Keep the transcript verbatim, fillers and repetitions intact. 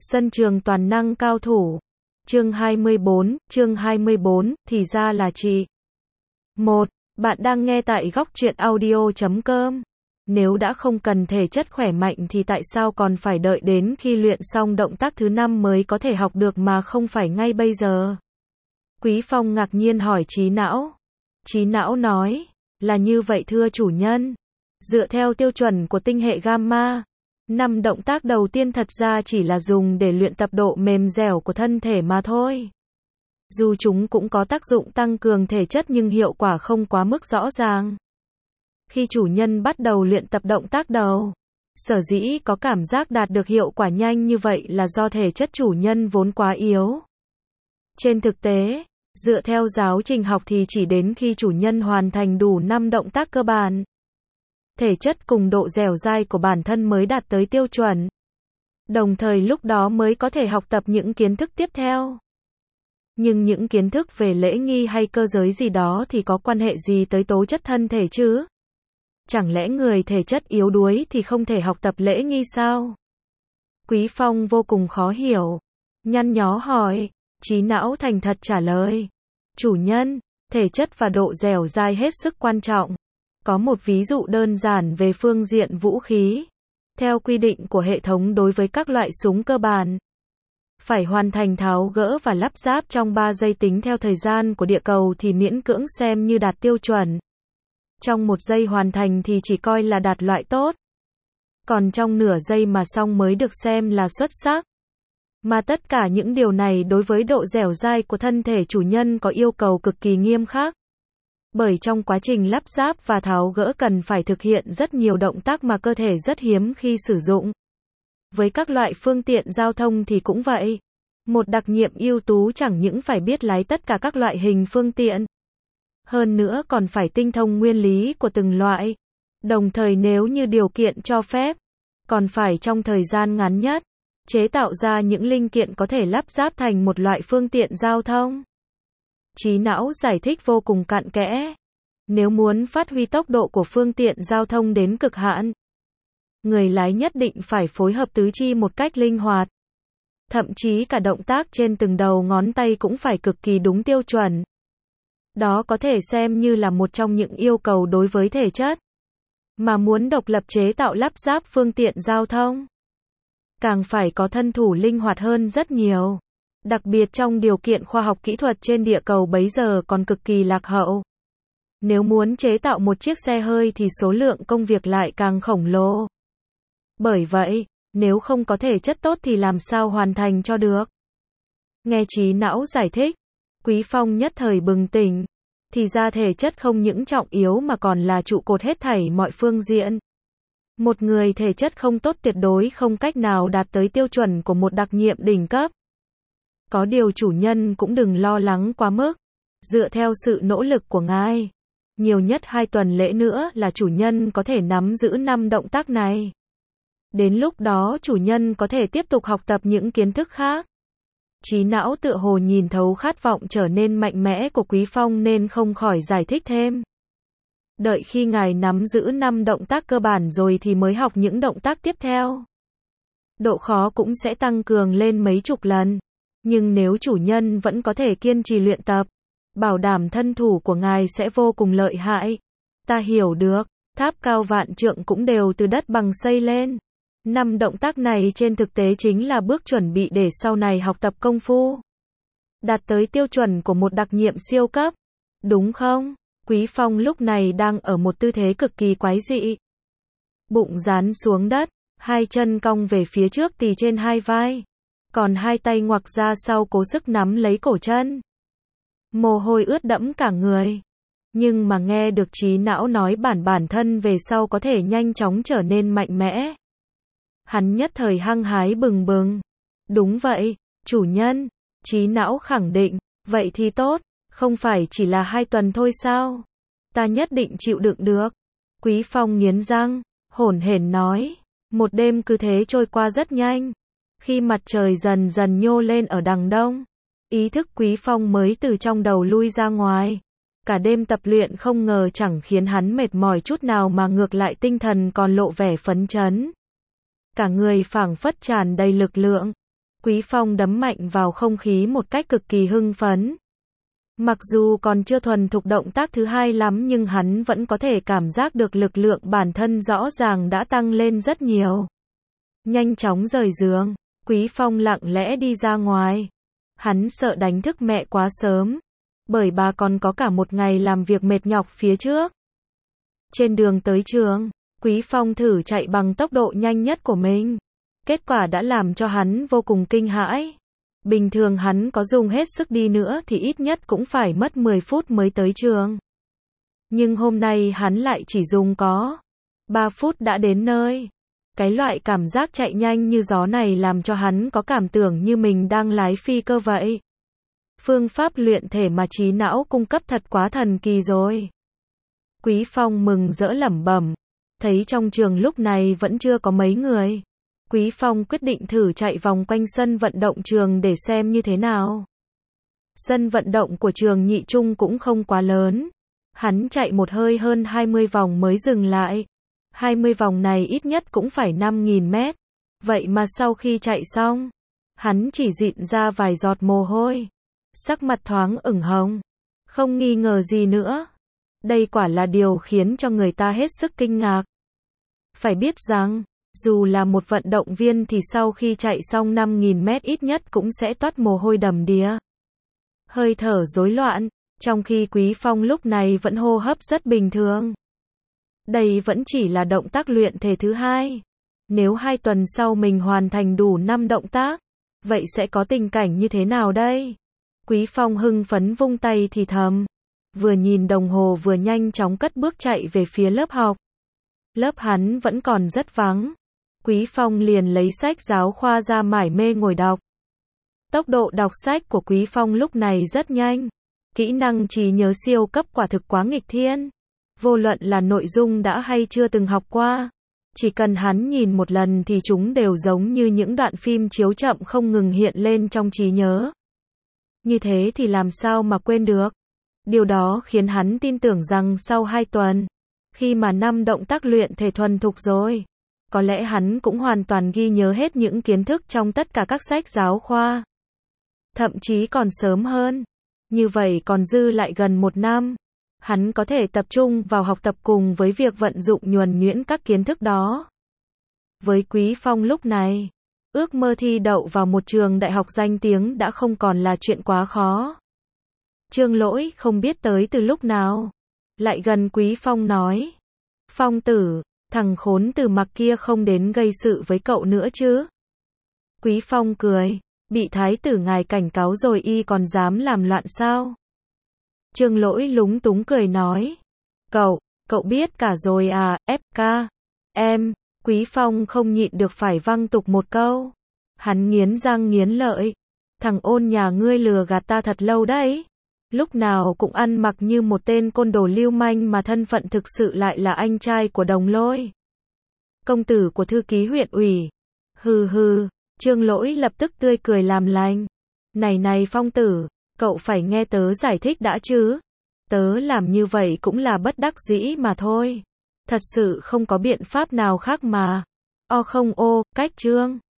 Sân trường toàn năng cao thủ. Chương hai mươi bốn, chương hai mươi bốn, thì ra là chị. một. Bạn đang nghe tại góc truyện audio chấm com. Nếu đã không cần thể chất khỏe mạnh thì tại sao còn phải đợi đến khi luyện xong động tác thứ năm mới có thể học được mà không phải ngay bây giờ? Quý Phong ngạc nhiên hỏi trí não. Trí não nói, là như vậy thưa chủ nhân. Dựa theo tiêu chuẩn của tinh hệ gamma, năm động tác đầu tiên thật ra chỉ là dùng để luyện tập độ mềm dẻo của thân thể mà thôi. Dù chúng cũng có tác dụng tăng cường thể chất nhưng hiệu quả không quá mức rõ ràng. Khi chủ nhân bắt đầu luyện tập động tác đầu, sở dĩ có cảm giác đạt được hiệu quả nhanh như vậy là do thể chất chủ nhân vốn quá yếu. Trên thực tế, dựa theo giáo trình học thì chỉ đến khi chủ nhân hoàn thành đủ năm động tác cơ bản, thể chất cùng độ dẻo dai của bản thân mới đạt tới tiêu chuẩn. Đồng thời lúc đó mới có thể học tập những kiến thức tiếp theo. Nhưng những kiến thức về lễ nghi hay cơ giới gì đó thì có quan hệ gì tới tố chất thân thể chứ? Chẳng lẽ người thể chất yếu đuối thì không thể học tập lễ nghi sao? Quý Phong vô cùng khó hiểu. Nhăn nhó hỏi, trí não thành thật trả lời. Chủ nhân, thể chất và độ dẻo dai hết sức quan trọng. Có một ví dụ đơn giản về phương diện vũ khí. Theo quy định của hệ thống đối với các loại súng cơ bản, phải hoàn thành tháo gỡ và lắp ráp trong ba giây tính theo thời gian của địa cầu thì miễn cưỡng xem như đạt tiêu chuẩn. Trong một giây hoàn thành thì chỉ coi là đạt loại tốt. Còn trong nửa giây mà xong mới được xem là xuất sắc. Mà tất cả những điều này đối với độ dẻo dai của thân thể chủ nhân có yêu cầu cực kỳ nghiêm khắc. Bởi trong quá trình lắp ráp và tháo gỡ cần phải thực hiện rất nhiều động tác mà cơ thể rất hiếm khi sử dụng. Với các loại phương tiện giao thông thì cũng vậy. Một đặc nhiệm ưu tú chẳng những phải biết lái tất cả các loại hình phương tiện, hơn nữa còn phải tinh thông nguyên lý của từng loại. Đồng thời nếu như điều kiện cho phép, còn phải trong thời gian ngắn nhất, chế tạo ra những linh kiện có thể lắp ráp thành một loại phương tiện giao thông. Trí não giải thích vô cùng cặn kẽ. Nếu muốn phát huy tốc độ của phương tiện giao thông đến cực hạn, người lái nhất định phải phối hợp tứ chi một cách linh hoạt. Thậm chí cả động tác trên từng đầu ngón tay cũng phải cực kỳ đúng tiêu chuẩn. Đó có thể xem như là một trong những yêu cầu đối với thể chất. Mà muốn độc lập chế tạo lắp ráp phương tiện giao thông, càng phải có thân thủ linh hoạt hơn rất nhiều. Đặc biệt trong điều kiện khoa học kỹ thuật trên địa cầu bấy giờ còn cực kỳ lạc hậu. Nếu muốn chế tạo một chiếc xe hơi thì số lượng công việc lại càng khổng lồ. Bởi vậy, nếu không có thể chất tốt thì làm sao hoàn thành cho được? Nghe trí não giải thích, Quý Phong nhất thời bừng tỉnh. Thì ra thể chất không những trọng yếu mà còn là trụ cột hết thảy mọi phương diện. Một người thể chất không tốt tuyệt đối không cách nào đạt tới tiêu chuẩn của một đặc nhiệm đỉnh cấp. Có điều chủ nhân cũng đừng lo lắng quá mức. Dựa theo sự nỗ lực của ngài, nhiều nhất hai tuần lễ nữa là chủ nhân có thể nắm giữ năm động tác này. Đến lúc đó chủ nhân có thể tiếp tục học tập những kiến thức khác. Trí não tựa hồ nhìn thấu khát vọng trở nên mạnh mẽ của Quý Phong nên không khỏi giải thích thêm. Đợi khi ngài nắm giữ năm động tác cơ bản rồi thì mới học những động tác tiếp theo. Độ khó cũng sẽ tăng cường lên mấy chục lần. Nhưng nếu chủ nhân vẫn có thể kiên trì luyện tập, bảo đảm thân thủ của ngài sẽ vô cùng lợi hại. Ta hiểu được, tháp cao vạn trượng cũng đều từ đất bằng xây lên. Năm động tác này trên thực tế chính là bước chuẩn bị để sau này học tập công phu, đạt tới tiêu chuẩn của một đặc nhiệm siêu cấp. Đúng không? Quý Phong lúc này đang ở một tư thế cực kỳ quái dị. Bụng dán xuống đất, hai chân cong về phía trước tì trên hai vai. Còn hai tay ngoặc ra sau cố sức nắm lấy cổ chân. Mồ hôi ướt đẫm cả người. Nhưng mà nghe được trí não nói bản bản thân về sau có thể nhanh chóng trở nên mạnh mẽ. Hắn nhất thời hăng hái bừng bừng. Đúng vậy, chủ nhân. Trí não khẳng định. Vậy thì tốt, không phải chỉ là hai tuần thôi sao? Ta nhất định chịu đựng được. Quý Phong nghiến răng, hổn hển nói. Một đêm cứ thế trôi qua rất nhanh. Khi mặt trời dần dần nhô lên ở đằng đông, ý thức Quý Phong mới từ trong đầu lui ra ngoài. Cả đêm tập luyện không ngờ chẳng khiến hắn mệt mỏi chút nào mà ngược lại tinh thần còn lộ vẻ phấn chấn. Cả người phảng phất tràn đầy lực lượng. Quý Phong đấm mạnh vào không khí một cách cực kỳ hưng phấn. Mặc dù còn chưa thuần thục động tác thứ hai lắm nhưng hắn vẫn có thể cảm giác được lực lượng bản thân rõ ràng đã tăng lên rất nhiều. Nhanh chóng rời giường, Quý Phong lặng lẽ đi ra ngoài. Hắn sợ đánh thức mẹ quá sớm, bởi bà còn có cả một ngày làm việc mệt nhọc phía trước. Trên đường tới trường, Quý Phong thử chạy bằng tốc độ nhanh nhất của mình. Kết quả đã làm cho hắn vô cùng kinh hãi. Bình thường hắn có dùng hết sức đi nữa thì ít nhất cũng phải mất mười phút mới tới trường. Nhưng hôm nay hắn lại chỉ dùng có ba phút đã đến nơi. Cái loại cảm giác chạy nhanh như gió này làm cho hắn có cảm tưởng như mình đang lái phi cơ vậy. Phương pháp luyện thể mà trí não cung cấp thật quá thần kỳ rồi. Quý Phong mừng rỡ lẩm bẩm. Thấy trong trường lúc này vẫn chưa có mấy người. Quý Phong quyết định thử chạy vòng quanh sân vận động trường để xem như thế nào. Sân vận động của trường nhị trung cũng không quá lớn. Hắn chạy một hơi hơn hai mươi vòng mới dừng lại. hai mươi vòng này ít nhất cũng phải năm nghìn mét. Vậy mà sau khi chạy xong, hắn chỉ dịn ra vài giọt mồ hôi. Sắc mặt thoáng ửng hồng. Không nghi ngờ gì nữa. Đây quả là điều khiến cho người ta hết sức kinh ngạc. Phải biết rằng, dù là một vận động viên thì sau khi chạy xong năm nghìn mét ít nhất cũng sẽ toát mồ hôi đầm đìa. Hơi thở rối loạn, trong khi Quý Phong lúc này vẫn hô hấp rất bình thường. Đây vẫn chỉ là động tác luyện thể thứ hai. Nếu hai tuần sau mình hoàn thành đủ năm động tác, vậy sẽ có tình cảnh như thế nào đây? Quý Phong hưng phấn vung tay thì thầm. Vừa nhìn đồng hồ vừa nhanh chóng cất bước chạy về phía lớp học. Lớp hắn vẫn còn rất vắng. Quý Phong liền lấy sách giáo khoa ra mải mê ngồi đọc. Tốc độ đọc sách của Quý Phong lúc này rất nhanh. Kỹ năng trí nhớ siêu cấp quả thực quá nghịch thiên. Vô luận là nội dung đã hay chưa từng học qua. Chỉ cần hắn nhìn một lần thì chúng đều giống như những đoạn phim chiếu chậm không ngừng hiện lên trong trí nhớ. Như thế thì làm sao mà quên được. Điều đó khiến hắn tin tưởng rằng sau hai tuần, khi mà năm động tác luyện thể thuần thục rồi, có lẽ hắn cũng hoàn toàn ghi nhớ hết những kiến thức trong tất cả các sách giáo khoa. Thậm chí còn sớm hơn. Như vậy còn dư lại gần một năm. Hắn có thể tập trung vào học tập cùng với việc vận dụng nhuần nhuyễn các kiến thức đó. Với Quý Phong lúc này, ước mơ thi đậu vào một trường đại học danh tiếng đã không còn là chuyện quá khó. Trương Lỗi không biết tới từ lúc nào. Lại gần Quý Phong nói. Phong tử, thằng khốn Từ Mặc kia không đến gây sự với cậu nữa chứ? Quý Phong cười. Bị thái tử ngài cảnh cáo rồi y còn dám làm loạn sao? Trương Lỗi lúng túng cười nói. Cậu, cậu biết cả rồi à, ép ca. Em, Quý Phong không nhịn được phải văng tục một câu. Hắn nghiến răng nghiến lợi. Thằng ôn nhà ngươi lừa gạt ta thật lâu đấy. Lúc nào cũng ăn mặc như một tên côn đồ lưu manh mà thân phận thực sự lại là anh trai của Đồng Lôi. Công tử của thư ký huyện ủy. Hừ hừ, Trương Lỗi lập tức tươi cười làm lành. Này này Phong tử, cậu phải nghe tớ giải thích đã chứ. Tớ làm như vậy cũng là bất đắc dĩ mà thôi. Thật sự không có biện pháp nào khác mà. O không ô, cách Trương.